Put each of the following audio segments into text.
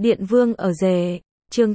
Điện Vương ở rể, chương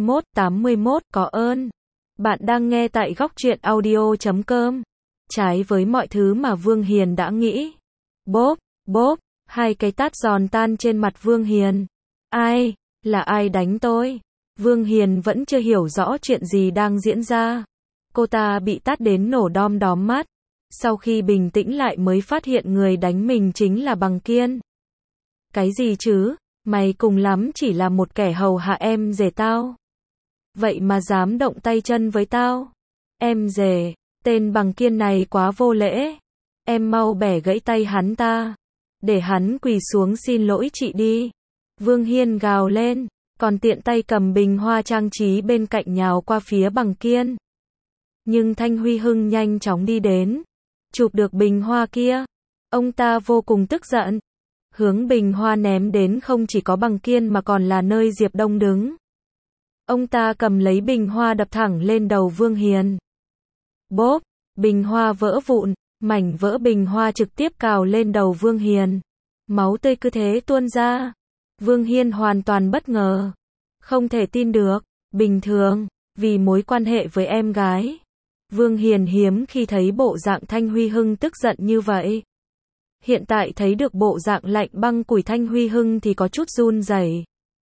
81 có ơn. Bạn đang nghe tại góc truyện audio.com. Trái với mọi thứ mà Vương Hiền đã nghĩ. Bốp, bốp, hai cái tát giòn tan trên mặt Vương Hiền. Ai, là ai đánh tôi? Vương Hiền vẫn chưa hiểu rõ chuyện gì đang diễn ra. Cô ta bị tát đến nổ đom đóm mắt. Sau khi bình tĩnh lại mới phát hiện người đánh mình chính là Bằng Kiên. Cái gì chứ? Mày cùng lắm chỉ là một kẻ hầu hạ em rể tao. Vậy mà dám động tay chân với tao. Em rể, tên Bằng Kiên này quá vô lễ. Em mau bẻ gãy tay hắn ta. Để hắn quỳ xuống xin lỗi chị đi. Vương Hiên gào lên, còn tiện tay cầm bình hoa trang trí bên cạnh nhào qua phía Bằng Kiên. Nhưng Thanh Huy Hưng nhanh chóng đi đến, chụp được bình hoa kia. Ông ta vô cùng tức giận. Hướng bình hoa ném đến không chỉ có Bằng Kiên mà còn là nơi Diệp Đông đứng. Ông ta cầm lấy bình hoa đập thẳng lên đầu Vương Hiền. Bốp, bình hoa vỡ vụn, mảnh vỡ bình hoa trực tiếp cào lên đầu Vương Hiền. Máu tươi cứ thế tuôn ra. Vương Hiên hoàn toàn bất ngờ. Không thể tin được, bình thường, vì mối quan hệ với em gái. Vương Hiền hiếm khi thấy bộ dạng Thanh Huy Hưng tức giận như vậy. Hiện tại thấy được bộ dạng lạnh băng của Thanh Huy Hưng thì có chút run rẩy.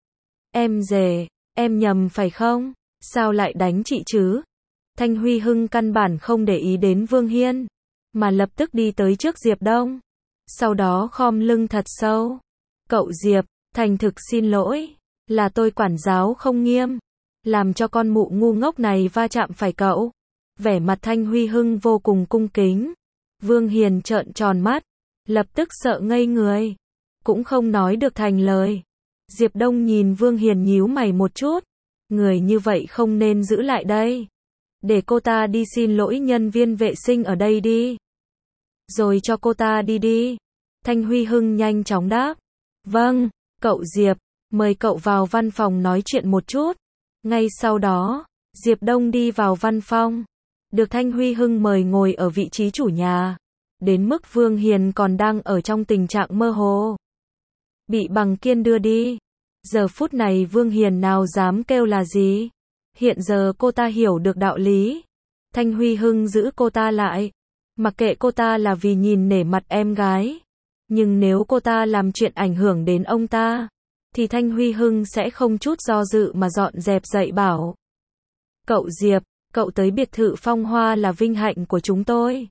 Em rể, em nhầm phải không? Sao lại đánh chị chứ? Thanh Huy Hưng căn bản không để ý đến Vương Hiên, mà lập tức đi tới trước Diệp Đông. Sau đó khom lưng thật sâu. Cậu Diệp, thành thực xin lỗi, là tôi quản giáo không nghiêm, làm cho con mụ ngu ngốc này va chạm phải cậu. Vẻ mặt Thanh Huy Hưng vô cùng cung kính. Vương Hiền trợn tròn mắt, lập tức sợ ngây người, cũng không nói được thành lời. Diệp Đông nhìn Vương Hiền nhíu mày một chút, người như vậy không nên giữ lại đây. Để cô ta đi xin lỗi nhân viên vệ sinh ở đây đi. Rồi cho cô ta đi đi. Thanh Huy Hưng nhanh chóng đáp. Vâng, cậu Diệp, mời cậu vào văn phòng nói chuyện một chút. Ngay sau đó, Diệp Đông đi vào văn phòng. Được Thanh Huy Hưng mời ngồi ở vị trí chủ nhà. Đến mức Vương Hiền còn đang ở trong tình trạng mơ hồ. Bị Bằng Kiên đưa đi. Giờ phút này Vương Hiền nào dám kêu là gì. Hiện giờ cô ta hiểu được đạo lý. Thanh Huy Hưng giữ cô ta lại. Mặc kệ cô ta là vì nhìn nể mặt em gái. Nhưng nếu cô ta làm chuyện ảnh hưởng đến ông ta, thì Thanh Huy Hưng sẽ không chút do dự mà dọn dẹp dạy bảo. Cậu Diệp, cậu tới biệt thự Phong Hoa là vinh hạnh của chúng tôi.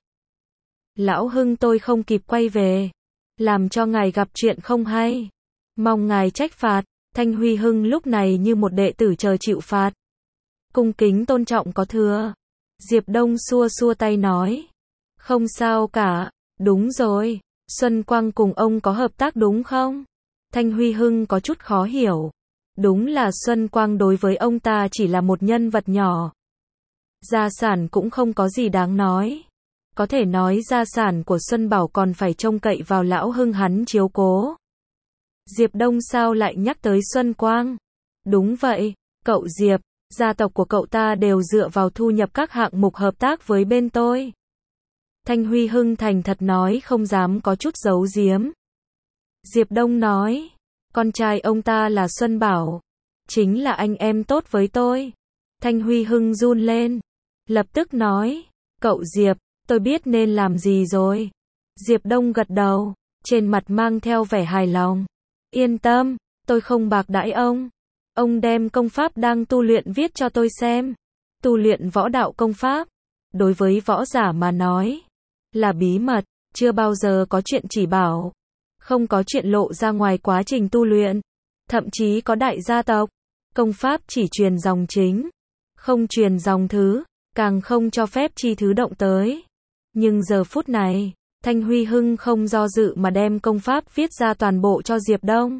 Lão Hưng tôi không kịp quay về, làm cho ngài gặp chuyện không hay. Mong ngài trách phạt. Thanh Huy Hưng lúc này như một đệ tử chờ chịu phạt. Cung kính tôn trọng có thừa. Diệp Đông xua xua tay nói. Không sao cả, đúng rồi. Xuân Quang cùng ông có hợp tác đúng không? Thanh Huy Hưng có chút khó hiểu. Đúng là Xuân Quang đối với ông ta chỉ là một nhân vật nhỏ. Gia sản cũng không có gì đáng nói. Có thể nói gia sản của Xuân Bảo còn phải trông cậy vào lão Hưng hắn chiếu cố. Diệp Đông sao lại nhắc tới Xuân Quang? Đúng vậy, cậu Diệp, gia tộc của cậu ta đều dựa vào thu nhập các hạng mục hợp tác với bên tôi. Thanh Huy Hưng thành thật nói không dám có chút giấu giếm. Diệp Đông nói, con trai ông ta là Xuân Bảo, chính là anh em tốt với tôi. Thanh Huy Hưng run lên, lập tức nói, cậu Diệp, tôi biết nên làm gì rồi. Diệp Đông gật đầu, trên mặt mang theo vẻ hài lòng. Yên tâm, tôi không bạc đãi ông. Ông đem công pháp đang tu luyện viết cho tôi xem. Tu luyện võ đạo công pháp, đối với võ giả mà nói, là bí mật, chưa bao giờ có chuyện chỉ bảo. Không có chuyện lộ ra ngoài quá trình tu luyện. Thậm chí có đại gia tộc, công pháp chỉ truyền dòng chính, không truyền dòng thứ, càng không cho phép chi thứ động tới. Nhưng giờ phút này, Thanh Huy Hưng không do dự mà đem công pháp viết ra toàn bộ cho Diệp Đông.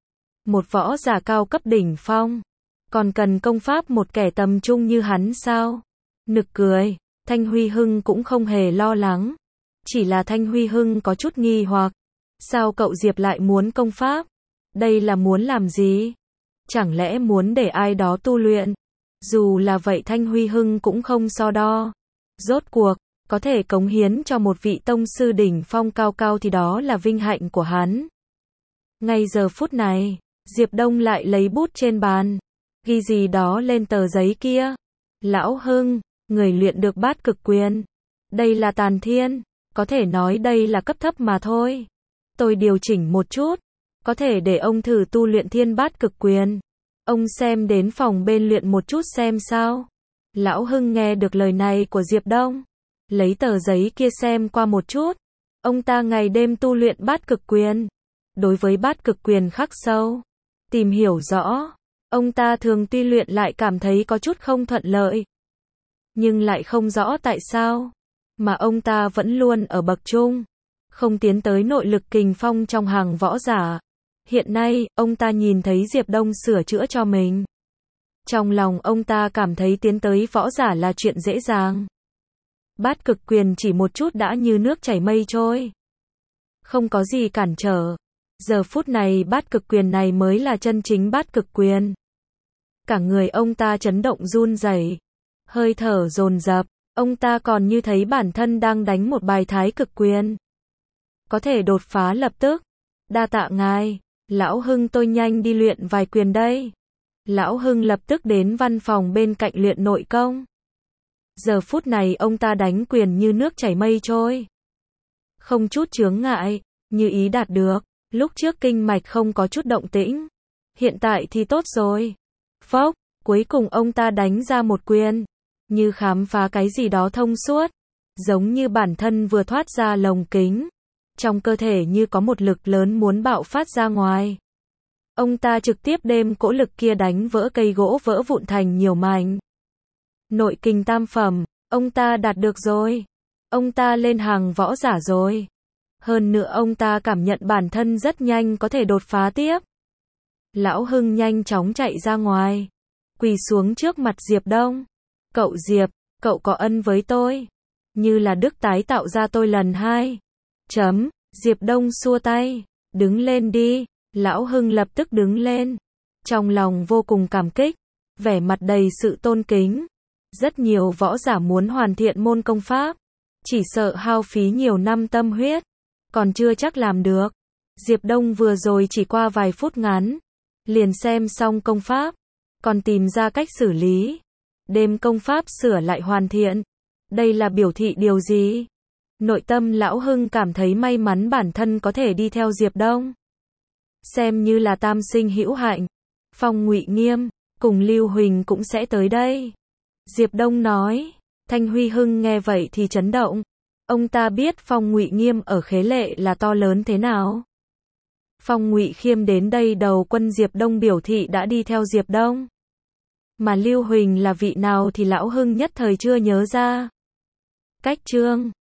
Một võ giả cao cấp đỉnh phong, còn cần công pháp một kẻ tầm trung như hắn sao? Nực cười, Thanh Huy Hưng cũng không hề lo lắng. Chỉ là Thanh Huy Hưng có chút nghi hoặc. Sao cậu Diệp lại muốn công pháp? Đây là muốn làm gì? Chẳng lẽ muốn để ai đó tu luyện? Dù là vậy Thanh Huy Hưng cũng không so đo. Rốt cuộc, có thể cống hiến cho một vị tông sư đỉnh phong cao cao thì đó là vinh hạnh của hắn. Ngay giờ phút này, Diệp Đông lại lấy bút trên bàn, ghi gì đó lên tờ giấy kia. Lão Hưng, người luyện được bát cực quyền. Đây là tàn thiên, có thể nói đây là cấp thấp mà thôi. Tôi điều chỉnh một chút, có thể để ông thử tu luyện thiên bát cực quyền. Ông xem đến phòng bên luyện một chút xem sao. Lão Hưng nghe được lời này của Diệp Đông, lấy tờ giấy kia xem qua một chút. Ông ta ngày đêm tu luyện bát cực quyền. Đối với bát cực quyền khắc sâu, tìm hiểu rõ, ông ta thường tuy luyện lại cảm thấy có chút không thuận lợi. Nhưng lại không rõ tại sao, mà ông ta vẫn luôn ở bậc trung, không tiến tới nội lực kình phong trong hàng võ giả. Hiện nay, ông ta nhìn thấy Diệp Đông sửa chữa cho mình. Trong lòng ông ta cảm thấy tiến tới võ giả là chuyện dễ dàng. Bát cực quyền chỉ một chút đã như nước chảy mây trôi. Không có gì cản trở. Giờ phút này bát cực quyền này mới là chân chính bát cực quyền. Cả người ông ta chấn động run rẩy, hơi thở dồn dập, ông ta còn như thấy bản thân đang đánh một bài thái cực quyền. Có thể đột phá lập tức. Đa tạ ngài, Lão Hưng tôi nhanh đi luyện vài quyền đây. Lão Hưng lập tức đến văn phòng bên cạnh luyện nội công. Giờ phút này ông ta đánh quyền như nước chảy mây trôi. Không chút chướng ngại, như ý đạt được. Lúc trước kinh mạch không có chút động tĩnh. Hiện tại thì tốt rồi. Phốc, cuối cùng ông ta đánh ra một quyền. Như khám phá cái gì đó thông suốt. Giống như bản thân vừa thoát ra lồng kính. Trong cơ thể như có một lực lớn muốn bạo phát ra ngoài. Ông ta trực tiếp đem cỗ lực kia đánh vỡ cây gỗ vỡ vụn thành nhiều mảnh. Nội kình tam phẩm, ông ta đạt được rồi. Ông ta lên hàng võ giả rồi. Hơn nữa ông ta cảm nhận bản thân rất nhanh có thể đột phá tiếp. Lão Hưng nhanh chóng chạy ra ngoài, quỳ xuống trước mặt Diệp Đông. Cậu Diệp, cậu có ân với tôi. Như là đức tái tạo ra tôi lần hai. Diệp Đông xua tay. Đứng lên đi. Lão Hưng lập tức đứng lên. Trong lòng vô cùng cảm kích. Vẻ mặt đầy sự tôn kính. Rất nhiều võ giả muốn hoàn thiện môn công pháp. Chỉ sợ hao phí nhiều năm tâm huyết. Còn chưa chắc làm được. Diệp Đông vừa rồi chỉ qua vài phút ngắn. Liền xem xong công pháp. Còn tìm ra cách xử lý. Đem công pháp sửa lại hoàn thiện. Đây là biểu thị điều gì? Nội tâm Lão Hưng cảm thấy may mắn bản thân có thể đi theo Diệp Đông. Xem như là tam sinh hữu hạnh. Phong Ngụy Nghiêm, cùng Lưu Huỳnh cũng sẽ tới đây. Diệp Đông nói. Thanh Huy Hưng nghe vậy thì chấn động. Ông ta biết Phong Ngụy Nghiêm ở Khế Lệ là to lớn thế nào. Phong Ngụy Khiêm đến đây đầu quân Diệp Đông biểu thị đã đi theo Diệp Đông. Mà Lưu Huỳnh là vị nào thì Lão Hưng nhất thời chưa nhớ ra. Cách chương